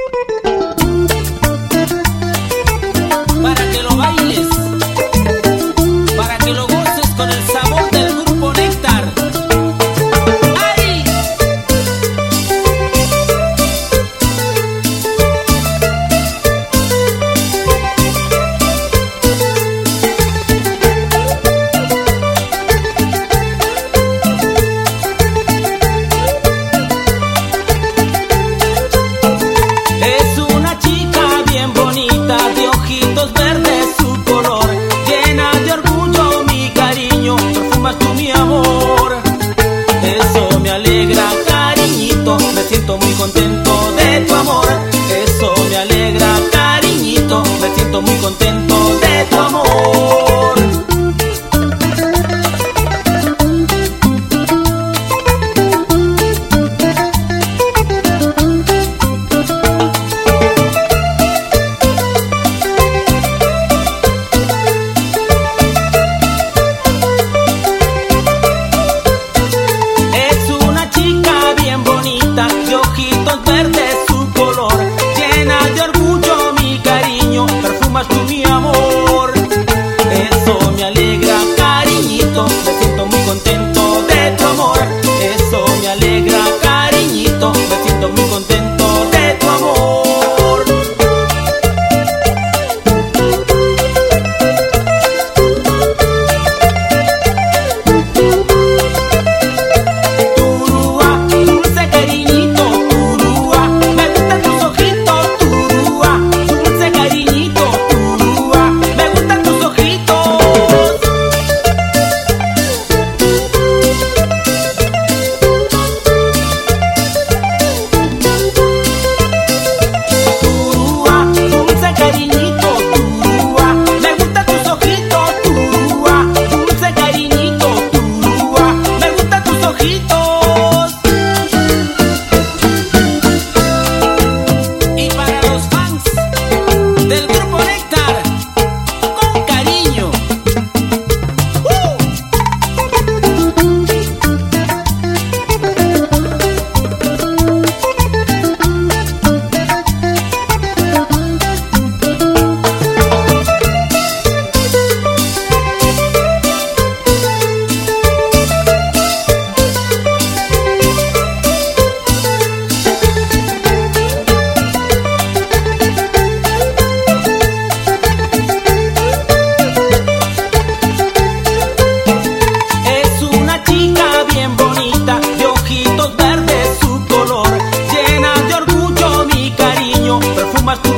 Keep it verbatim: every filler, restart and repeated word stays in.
Para que lo bailes, para que lo goces con el sabor del Grupo Néctar. ¡Ay! Es una chica bien bonita, de ojitos verdes su color, llena de orgullo mi cariño, perfumas tú mi amor. Eso me alegra, cariñito, me siento muy contento de tu amor. Eso me alegra, cariñito, me siento muy contento de tu amor. Es una chica bien bonita, de ojitos verdes su color, llena de orgullo mi cariño, perfumas tú mi amor. Eso me alegra, cariñito, me siento muy contento de tu amor. Eso me alegra, cariñito, me siento muy contento de tu amor. Turúa, dulce cariñito, turúa, me gustan tus ojitos, turúa, dulce cariñito, turúa, me gustan tus ojitos. Turúa, dulce cariñito, turúa, me gustan tus ojitos, turúa, dulce cariñito, turúa, me gustan tus ojitos. Y para los fans del Grupo Néctar, con cariño. ¡Uh! Es una chica bien bonita, de ojitos verdes su color, llena de orgullo mi cariño, perfumas tú